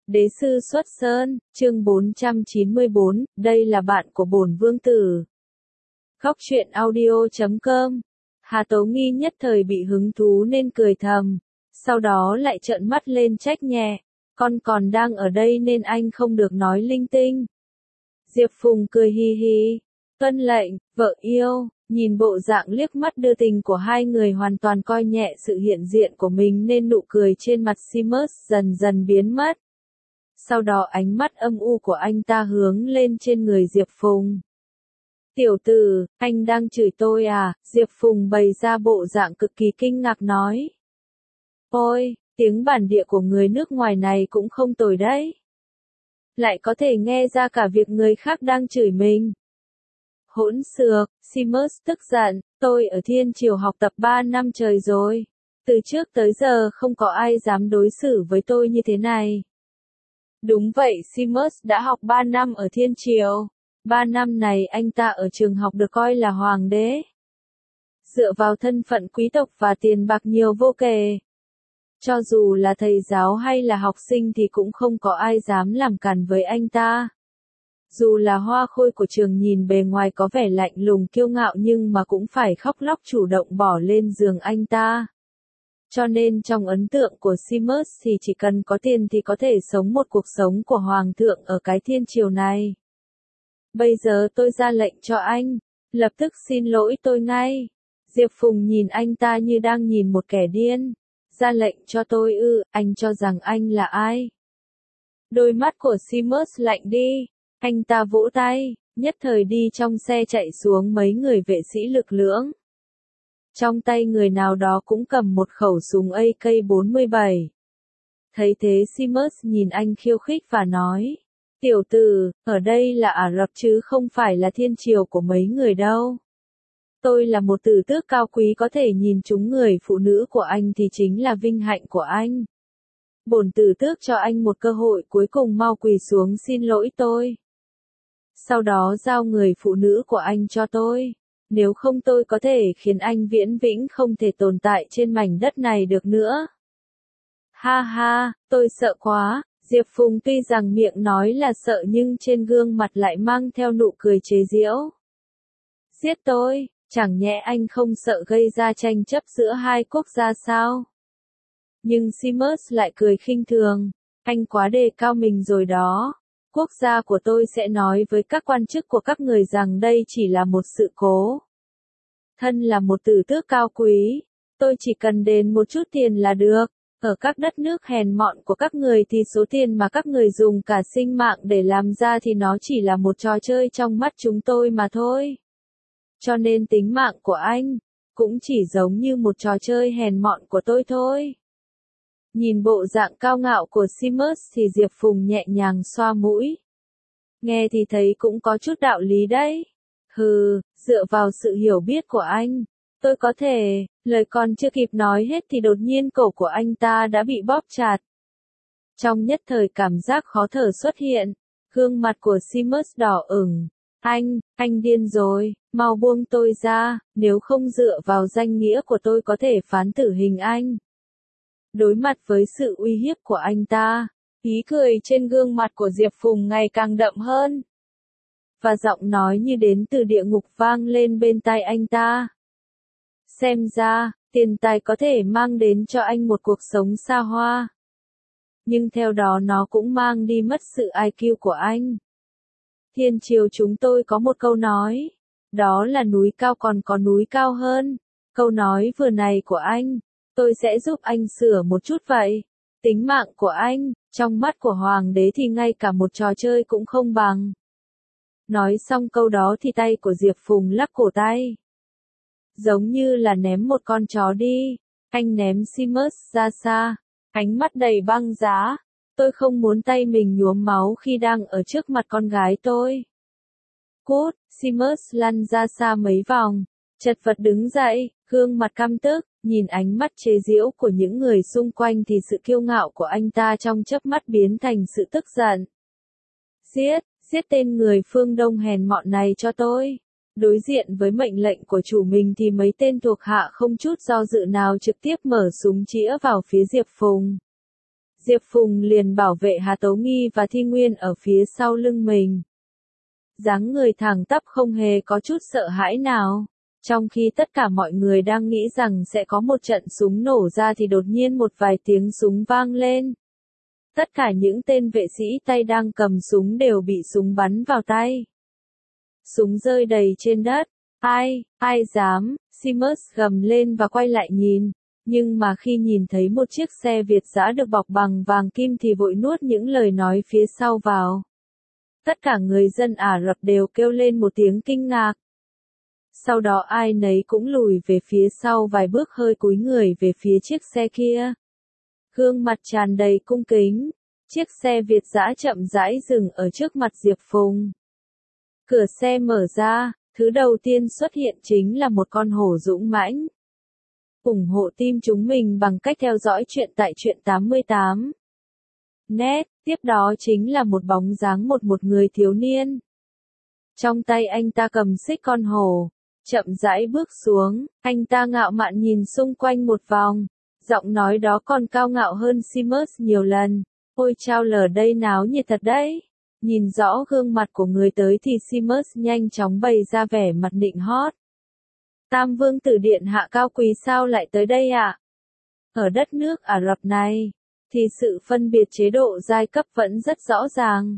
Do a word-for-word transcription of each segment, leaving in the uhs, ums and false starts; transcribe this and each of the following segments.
Đế sư xuất sơn, chương bốn trăm chín mươi bốn, đây là bạn của bổn vương tử. Góc truyện audio chấm com. Hà Tố Nghi nhất thời bị hứng thú nên cười thầm, sau đó lại trợn mắt lên trách nhẹ, con còn đang ở đây nên anh không được nói linh tinh. Diệp Phùng cười hi hi, tuân lệnh, vợ yêu, nhìn bộ dạng liếc mắt đưa tình của hai người hoàn toàn coi nhẹ sự hiện diện của mình nên nụ cười trên mặt Seamus dần dần biến mất. Sau đó ánh mắt âm u của anh ta hướng lên trên người Diệp Phùng. Tiểu tử, anh đang chửi tôi à? Diệp Phùng bày ra bộ dạng cực kỳ kinh ngạc nói. Ôi, tiếng bản địa của người nước ngoài này cũng không tồi đấy. Lại có thể nghe ra cả việc người khác đang chửi mình. Hỗn xược, Seamus tức giận, tôi ở Thiên Triều học tập ba năm trời rồi. Từ trước tới giờ không có ai dám đối xử với tôi như thế này. Đúng vậy, Seamus đã học ba năm ở Thiên Triều. ba năm này anh ta ở trường học được coi là hoàng đế. Dựa vào thân phận quý tộc và tiền bạc nhiều vô kể. Cho dù là thầy giáo hay là học sinh thì cũng không có ai dám làm cản với anh ta. Dù là hoa khôi của trường nhìn bề ngoài có vẻ lạnh lùng kiêu ngạo nhưng mà cũng phải khóc lóc chủ động bỏ lên giường anh ta. Cho nên trong ấn tượng của Seamus thì chỉ cần có tiền thì có thể sống một cuộc sống của hoàng thượng ở cái thiên triều này. Bây giờ tôi ra lệnh cho anh, lập tức xin lỗi tôi ngay. Diệp Phùng nhìn anh ta như đang nhìn một kẻ điên. Ra lệnh cho tôi ư, anh cho rằng anh là ai? Đôi mắt của Seamus lạnh đi, anh ta vỗ tay, nhất thời đi trong xe chạy xuống mấy người vệ sĩ lực lưỡng. Trong tay người nào đó cũng cầm một khẩu súng A K bốn mươi bảy. Thấy thế Seamus nhìn anh khiêu khích và nói, tiểu tử, ở đây là Ả Rập chứ không phải là thiên triều của mấy người đâu. Tôi là một tử tước cao quý có thể nhìn trúng người phụ nữ của anh thì chính là vinh hạnh của anh. Bổn tử tước cho anh một cơ hội cuối cùng, mau quỳ xuống xin lỗi tôi. Sau đó giao người phụ nữ của anh cho tôi. Nếu không tôi có thể khiến anh viễn vĩnh không thể tồn tại trên mảnh đất này được nữa. Ha ha, tôi sợ quá. Diệp Phùng tuy rằng miệng nói là sợ nhưng trên gương mặt lại mang theo nụ cười chế giễu. Giết tôi, chẳng nhẽ anh không sợ gây ra tranh chấp giữa hai quốc gia sao? Nhưng Seamus lại cười khinh thường, anh quá đề cao mình rồi đó. Quốc gia của tôi sẽ nói với các quan chức của các người rằng đây chỉ là một sự cố. Thân là một tử tước cao quý, tôi chỉ cần đền một chút tiền là được. Ở các đất nước hèn mọn của các người thì số tiền mà các người dùng cả sinh mạng để làm ra thì nó chỉ là một trò chơi trong mắt chúng tôi mà thôi. Cho nên tính mạng của anh cũng chỉ giống như một trò chơi hèn mọn của tôi thôi. Nhìn bộ dạng cao ngạo của Seamus thì Diệp Phùng nhẹ nhàng xoa mũi. Nghe thì thấy cũng có chút đạo lý đấy. Hừ, dựa vào sự hiểu biết của anh, tôi có thể, lời còn chưa kịp nói hết thì đột nhiên cổ của anh ta đã bị bóp chặt. Trong nhất thời cảm giác khó thở xuất hiện, gương mặt của Seamus đỏ ửng. Anh, anh điên rồi, mau buông tôi ra, nếu không dựa vào danh nghĩa của tôi có thể phán tử hình anh. Đối mặt với sự uy hiếp của anh ta, ý cười trên gương mặt của Diệp Phùng ngày càng đậm hơn. Và giọng nói như đến từ địa ngục vang lên bên tai anh ta. Xem ra, tiền tài có thể mang đến cho anh một cuộc sống xa hoa. Nhưng theo đó nó cũng mang đi mất sự I Q của anh. Thiên triều chúng tôi có một câu nói, đó là núi cao còn có núi cao hơn. Câu nói vừa này của anh, tôi sẽ giúp anh sửa một chút vậy. Tính mạng của anh, trong mắt của hoàng đế thì ngay cả một trò chơi cũng không bằng. Nói xong câu đó thì tay của Diệp Phùng lắc cổ tay. Giống như là ném một con chó đi, anh ném Seamus ra xa, ánh mắt đầy băng giá. Tôi không muốn tay mình nhuốm máu khi đang ở trước mặt con gái tôi. Cút, Seamus lăn ra xa mấy vòng, chật vật đứng dậy, gương mặt căm tức, nhìn ánh mắt chế giễu của những người xung quanh thì sự kiêu ngạo của anh ta trong chớp mắt biến thành sự tức giận. Giết, giết tên người phương Đông hèn mọn này cho tôi. Đối diện với mệnh lệnh của chủ mình thì mấy tên thuộc hạ không chút do dự nào trực tiếp mở súng chĩa vào phía Diệp Phùng. Diệp Phùng liền bảo vệ Hà Tố Nghi và Thi Nguyên ở phía sau lưng mình. Dáng người thẳng tắp không hề có chút sợ hãi nào. Trong khi tất cả mọi người đang nghĩ rằng sẽ có một trận súng nổ ra thì đột nhiên một vài tiếng súng vang lên. Tất cả những tên vệ sĩ tay đang cầm súng đều bị súng bắn vào tay. Súng rơi đầy trên đất. Ai, ai dám, Seamus gầm lên và quay lại nhìn. Nhưng mà khi nhìn thấy một chiếc xe Việt giã được bọc bằng vàng kim thì vội nuốt những lời nói phía sau vào. Tất cả người dân Ả Rập đều kêu lên một tiếng kinh ngạc. Sau đó ai nấy cũng lùi về phía sau vài bước hơi cúi người về phía chiếc xe kia. Gương mặt tràn đầy cung kính. Chiếc xe Việt giã chậm rãi dừng ở trước mặt Diệp Phùng. Cửa xe mở ra, thứ đầu tiên xuất hiện chính là một con hổ dũng mãnh. Ủng hộ team chúng mình bằng cách theo dõi chuyện tại Truyện tám mươi tám. Net, tiếp đó chính là một bóng dáng một một người thiếu niên. Trong tay anh ta cầm xích con hổ, chậm rãi bước xuống, anh ta ngạo mạn nhìn xung quanh một vòng, giọng nói đó còn cao ngạo hơn Seamus nhiều lần. Ôi chao lờ đây náo nhiệt thật đấy. Nhìn rõ gương mặt của người tới thì Seamus nhanh chóng bày ra vẻ mặt nịnh hót. Tam vương tử điện hạ cao quý sao lại tới đây ạ? À? Ở đất nước Ả Rập này, thì sự phân biệt chế độ giai cấp vẫn rất rõ ràng.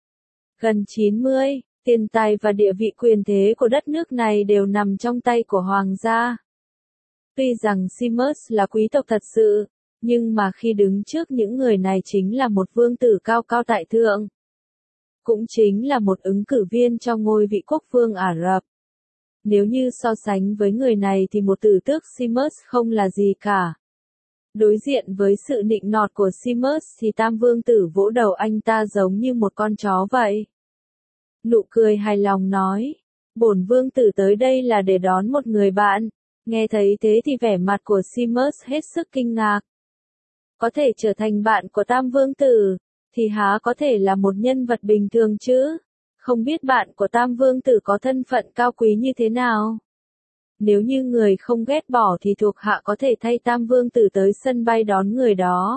Gần chín mươi, tiền tài và địa vị quyền thế của đất nước này đều nằm trong tay của hoàng gia. Tuy rằng Seamus là quý tộc thật sự, nhưng mà khi đứng trước những người này chính là một vương tử cao cao tại thượng. Cũng chính là một ứng cử viên cho ngôi vị quốc vương Ả Rập. Nếu như so sánh với người này thì một tử tước Seamus không là gì cả. Đối diện với sự nịnh nọt của Seamus thì tam vương tử vỗ đầu anh ta giống như một con chó vậy. Nụ cười hài lòng nói, bổn vương tử tới đây là để đón một người bạn. Nghe thấy thế thì vẻ mặt của Seamus hết sức kinh ngạc. Có thể trở thành bạn của tam vương tử, thì há có thể là một nhân vật bình thường chứ? Không biết bạn của tam vương tử có thân phận cao quý như thế nào? Nếu như người không ghét bỏ thì thuộc hạ có thể thay tam vương tử tới sân bay đón người đó.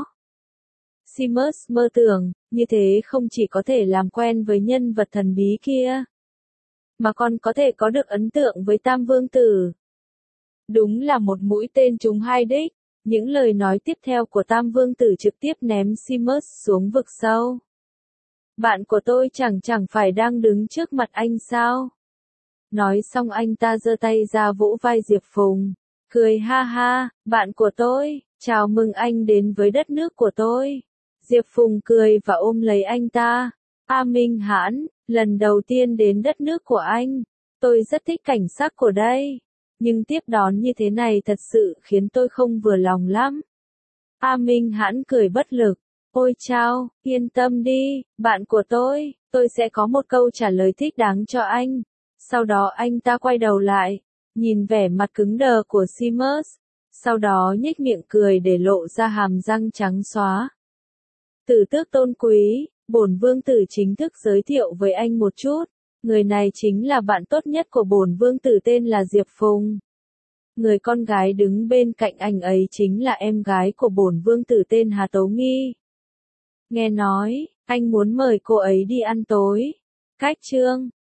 Seamus mơ tưởng, như thế không chỉ có thể làm quen với nhân vật thần bí kia, mà còn có thể có được ấn tượng với tam vương tử. Đúng là một mũi tên trúng hai đích. Những lời nói tiếp theo của tam vương tử trực tiếp ném Seamus xuống vực sâu. Bạn của tôi chẳng chẳng phải đang đứng trước mặt anh sao? Nói xong anh ta giơ tay ra vỗ vai Diệp Phùng, cười ha ha, bạn của tôi, chào mừng anh đến với đất nước của tôi. Diệp Phùng cười và ôm lấy anh ta. A Minh Hãn, lần đầu tiên đến đất nước của anh, tôi rất thích cảnh sắc của đây. Nhưng tiếp đón như thế này thật sự khiến tôi không vừa lòng lắm. A Minh Hãn cười bất lực. Ôi chao, yên tâm đi, bạn của tôi, tôi sẽ có một câu trả lời thích đáng cho anh. Sau đó anh ta quay đầu lại, nhìn vẻ mặt cứng đờ của Seamus, sau đó nhếch miệng cười để lộ ra hàm răng trắng xóa. Tử tước tôn quý, bổn vương tử chính thức giới thiệu với anh một chút. Người này chính là bạn tốt nhất của bổn vương tử tên là Diệp Phùng. Người con gái đứng bên cạnh anh ấy chính là em gái của bổn vương tử tên Hà Tố Nghi. Nghe nói, anh muốn mời cô ấy đi ăn tối. Cách chương